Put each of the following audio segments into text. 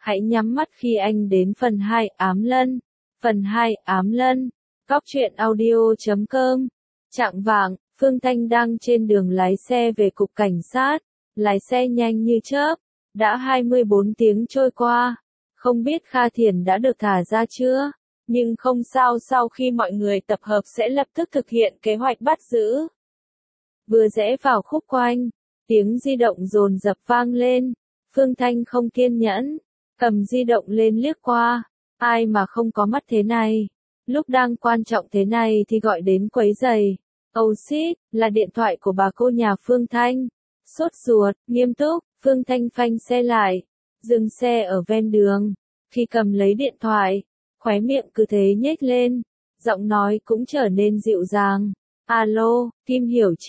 Hãy nhắm mắt khi anh đến phần 2 ám lân. Phần 2 ám lân. Góc truyện audio.com. Chạng vạng, Phương Thanh đang trên đường lái xe về cục cảnh sát. Lái xe nhanh như chớp. Đã 24 tiếng trôi qua. Không biết Kha Thiển đã được thả ra chưa? Nhưng không sao, sau khi mọi người tập hợp sẽ lập tức thực hiện kế hoạch bắt giữ. Vừa rẽ vào khúc quanh, tiếng di động dồn dập vang lên. Phương Thanh không kiên nhẫn, cầm di động lên liếc qua. Ai mà không có mắt thế này? Lúc đang quan trọng thế này thì gọi đến quấy rầy. Oh shit, là điện thoại của bà cô nhà Phương Thanh. Sốt ruột, nghiêm túc, Phương Thanh phanh xe lại, dừng xe ở ven đường. Khi cầm lấy điện thoại, khóe miệng cứ thế nhếch lên, giọng nói cũng trở nên dịu dàng. Alo, Kim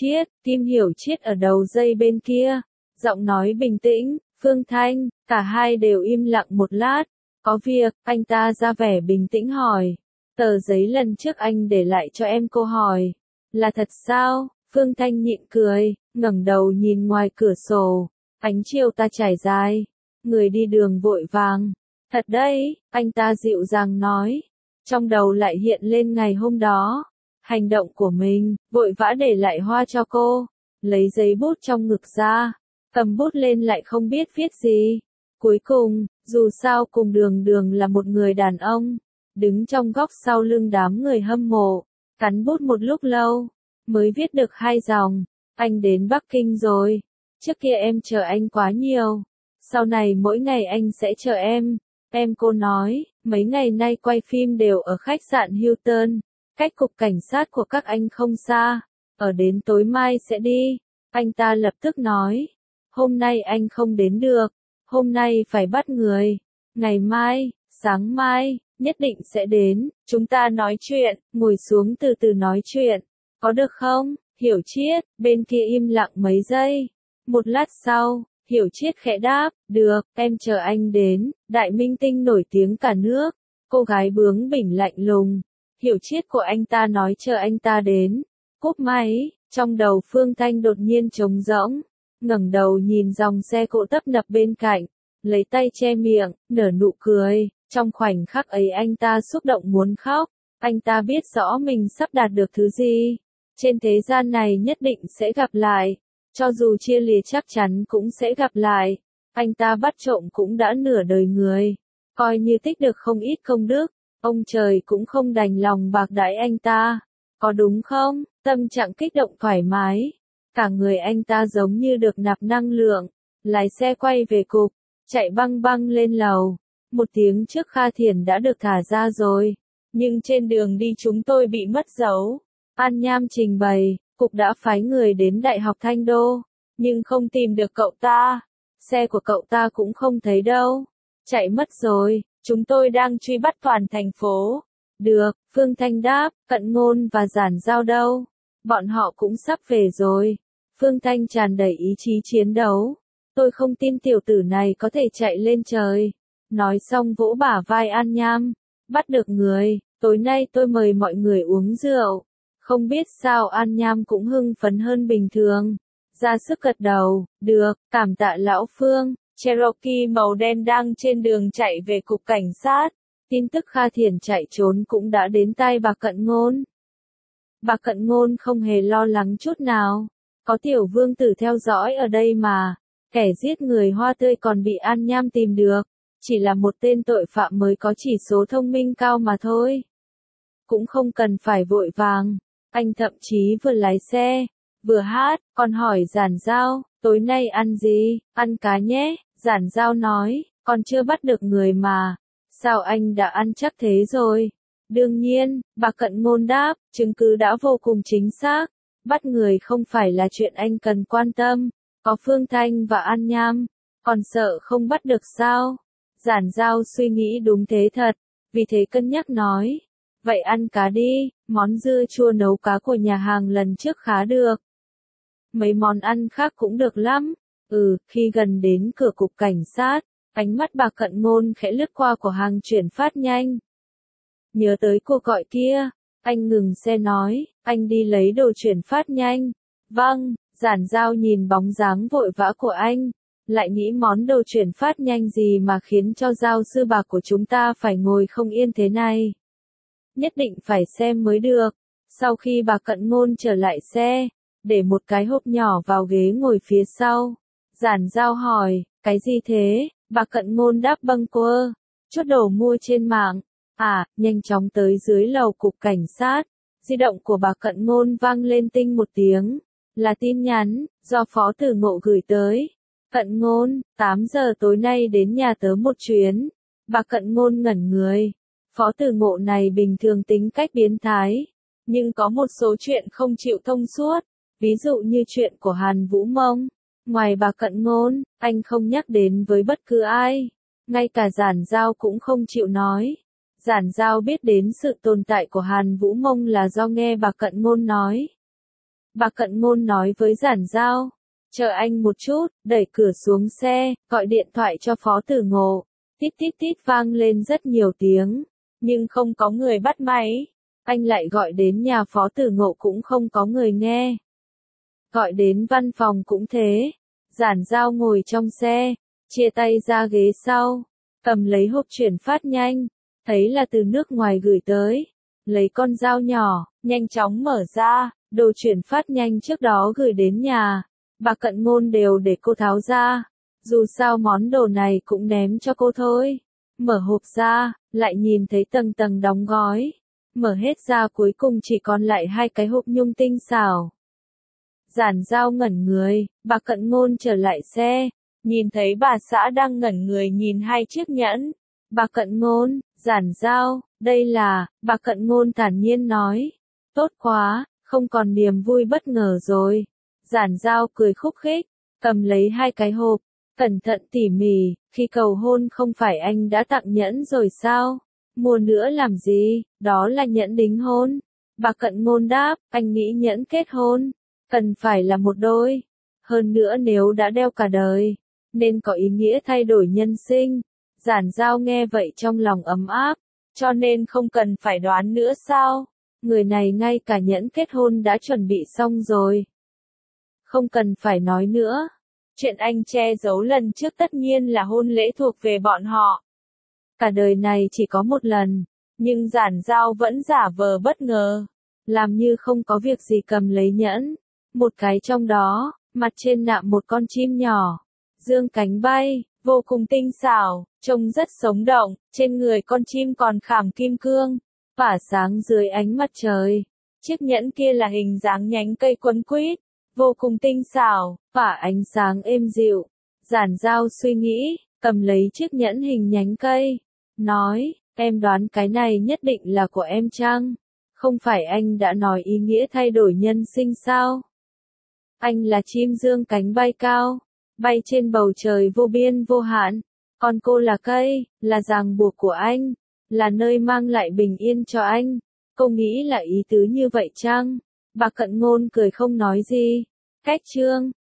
Hiểu Chiết ở đầu dây bên kia. Giọng nói bình tĩnh, Phương Thanh, cả hai đều im lặng một lát. Có việc, anh ta ra vẻ bình tĩnh hỏi. Tờ giấy lần trước anh để lại cho em, cô hỏi. Là thật sao? Phương Thanh nhịn cười, ngẩng đầu nhìn ngoài cửa sổ. Ánh chiều tà trải dài, người đi đường vội vàng. Thật đấy, anh ta dịu dàng nói. Trong đầu lại hiện lên ngày hôm đó. Hành động của mình, vội vã để lại hoa cho cô. Lấy giấy bút trong ngực ra, cầm bút lên lại không biết viết gì. Cuối cùng, dù sao cùng Đường là một người đàn ông. Đứng trong góc sau lưng đám người hâm mộ, cắn bút một lúc lâu, mới viết được 2 dòng. Anh đến Bắc Kinh rồi. Trước kia em chờ anh quá nhiều. Sau này mỗi ngày anh sẽ chờ em. Cô nói, mấy ngày nay quay phim đều ở khách sạn Hilton. Cách cục cảnh sát của các anh không xa. Ở đến tối mai sẽ đi. Anh ta lập tức nói. Hôm nay anh không đến được. Hôm nay phải bắt người. Ngày mai, sáng mai, nhất định sẽ đến. Chúng ta nói chuyện, ngồi xuống từ từ nói chuyện. Có được không? Hiểu Chiết, bên kia im lặng mấy giây. Một lát sau, Hiểu Chiết khẽ đáp, được, em chờ anh đến. Đại minh tinh nổi tiếng cả nước. Cô gái bướng bỉnh lạnh lùng. Hiểu Chiết của anh ta nói chờ anh ta đến. Cúp máy, trong đầu Phương Thanh đột nhiên trống rỗng. Ngẩng đầu nhìn dòng xe cộ tấp nập bên cạnh. Lấy tay che miệng, nở nụ cười. Trong khoảnh khắc ấy anh ta xúc động muốn khóc. Anh ta biết rõ mình sắp đạt được thứ gì. Trên thế gian này nhất định sẽ gặp lại. Cho dù chia lìa chắc chắn cũng sẽ gặp lại. Anh ta bắt trộm cũng đã nửa đời người. Coi như tích được không ít công đức. Ông trời cũng không đành lòng bạc đãi anh ta. Có đúng không? Tâm trạng kích động thoải mái. Cả người anh ta giống như được nạp năng lượng. Lái xe quay về cục. Chạy băng băng lên lầu. 1 tiếng trước Kha Thiển đã được thả ra rồi. Nhưng trên đường đi chúng tôi bị mất dấu. An Nham trình bày, cục đã phái người đến Đại học Thanh Đô. Nhưng không tìm được cậu ta. Xe của cậu ta cũng không thấy đâu. Chạy mất rồi. Chúng tôi đang truy bắt toàn thành phố. Được, Phương Thanh đáp, Cận Ngôn và Giản Giao đâu? Bọn họ cũng sắp về rồi. Phương Thanh tràn đầy ý chí chiến đấu. Tôi không tin tiểu tử này có thể chạy lên trời. Nói xong vỗ bả vai An Nham. Bắt được người, tối nay tôi mời mọi người uống rượu. Không biết sao An Nham cũng hưng phấn hơn bình thường. Ra sức gật đầu, được, cảm tạ lão Phương. Cherokee màu đen đang trên đường chạy về cục cảnh sát. Tin tức Kha Thiển chạy trốn cũng đã đến tai bà Cận Ngôn. Bà Cận Ngôn không hề lo lắng chút nào. Có tiểu vương tử theo dõi ở đây mà. Kẻ giết người Hoa Tươi còn bị An Nham tìm được. Chỉ là một tên tội phạm mới có chỉ số thông minh cao mà thôi. Cũng không cần phải vội vàng. Anh thậm chí vừa lái xe, vừa hát, còn hỏi Giản Giao, tối nay ăn gì? Ăn cá nhé. Giản Giao nói, còn chưa bắt được người mà. Sao anh đã ăn chắc thế rồi? Đương nhiên, bà Cận Ngôn đáp, chứng cứ đã vô cùng chính xác. Bắt người không phải là chuyện anh cần quan tâm. Có Phương Thanh và An Nham. Còn sợ không bắt được sao? Giản Giao suy nghĩ đúng thế thật. Vì thế cân nhắc nói. Vậy ăn cá đi, món dưa chua nấu cá của nhà hàng lần trước khá được. Mấy món ăn khác cũng được lắm. Khi gần đến cửa cục cảnh sát, ánh mắt bà Cận Ngôn khẽ lướt qua của hàng chuyển phát nhanh. Nhớ tới cuộc gọi kia, anh ngừng xe nói, anh đi lấy đồ chuyển phát nhanh. Vâng, Giản Giao nhìn bóng dáng vội vã của anh, lại nghĩ món đồ chuyển phát nhanh gì mà khiến cho giáo sư bà của chúng ta phải ngồi không yên thế này. Nhất định phải xem mới được. Sau khi bà Cận Ngôn trở lại xe, để một cái hộp nhỏ vào ghế ngồi phía sau. Giản Giao hỏi, cái gì thế? Bà Cận Ngôn đáp bâng quơ, chút đồ mua trên mạng. À, nhanh chóng tới dưới lầu cục cảnh sát. Di động của bà Cận Ngôn vang lên tinh một tiếng. Là tin nhắn, do Phó Tử Ngộ gửi tới. Cận Ngôn, 8 giờ tối nay đến nhà tớ một chuyến. Bà Cận Ngôn ngẩn người. Phó Tử Ngộ này bình thường tính cách biến thái. Nhưng có một số chuyện không chịu thông suốt. Ví dụ như chuyện của Hàn Vũ Mông. Ngoài bà Cận Ngôn, anh không nhắc đến với bất cứ ai. Ngay cả Giản Giao cũng không chịu nói. Giản Giao biết đến sự tồn tại của Hàn Vũ Mông là do nghe bà Cận Ngôn nói. Bà Cận Ngôn nói với Giản Giao, chờ anh một chút, đẩy cửa xuống xe, gọi điện thoại cho Phó Tử Ngộ. Tít tít tít vang lên rất nhiều tiếng, nhưng không có người bắt máy. Anh lại gọi đến nhà Phó Tử Ngộ cũng không có người nghe. Gọi đến văn phòng cũng thế. Giản Giao ngồi trong xe, chia tay ra ghế sau, cầm lấy hộp chuyển phát nhanh, thấy là từ nước ngoài gửi tới. Lấy con dao nhỏ, nhanh chóng mở ra, đồ chuyển phát nhanh trước đó gửi đến nhà. Bà Cận Ngôn đều để cô tháo ra. Dù sao món đồ này cũng ném cho cô thôi. Mở hộp ra, lại nhìn thấy tầng tầng đóng gói. Mở hết ra cuối cùng chỉ còn lại 2 cái hộp nhung tinh xảo. Giản Giao ngẩn người, bà Cận Ngôn trở lại xe. Nhìn thấy bà xã đang ngẩn người nhìn 2 chiếc nhẫn. Bà Cận Ngôn, Giản Giao, đây là, bà Cận Ngôn thản nhiên nói. Tốt quá, không còn niềm vui bất ngờ rồi. Giản Giao cười khúc khích, cầm lấy 2 cái hộp, cẩn thận tỉ mỉ, khi cầu hôn không phải anh đã tặng nhẫn rồi sao? Mua nữa làm gì, đó là nhẫn đính hôn. Bà Cận Ngôn đáp, anh nghĩ nhẫn kết hôn, cần phải là một đôi. Hơn nữa nếu đã đeo cả đời, nên có ý nghĩa thay đổi nhân sinh. Giản Giao nghe vậy trong lòng ấm áp, cho nên không cần phải đoán nữa sao? Người này ngay cả nhẫn kết hôn đã chuẩn bị xong rồi. Không cần phải nói nữa. Chuyện anh che giấu lần trước tất nhiên là hôn lễ thuộc về bọn họ. Cả đời này chỉ có một lần, nhưng Giản Giao vẫn giả vờ bất ngờ. Làm như không có việc gì cầm lấy nhẫn. Một cái trong đó, mặt trên nạm một con chim nhỏ. Dương cánh bay, vô cùng tinh xảo, trông rất sống động, trên người con chim còn khảm kim cương, tỏa sáng dưới ánh mặt trời. Chiếc nhẫn kia là hình dáng nhánh cây quấn quýt, vô cùng tinh xảo, tỏa ánh sáng êm dịu. Giản Giao suy nghĩ, cầm lấy chiếc nhẫn hình nhánh cây, nói, em đoán cái này nhất định là của em chăng? Không phải anh đã nói ý nghĩa thay đổi nhân sinh sao? Anh là chim dương cánh bay cao, bay trên bầu trời vô biên vô hạn. Còn cô là cây, là ràng buộc của anh, là nơi mang lại bình yên cho anh. Cô nghĩ là ý tứ như vậy chăng? Bà Cận Ngôn cười không nói gì. Cách chương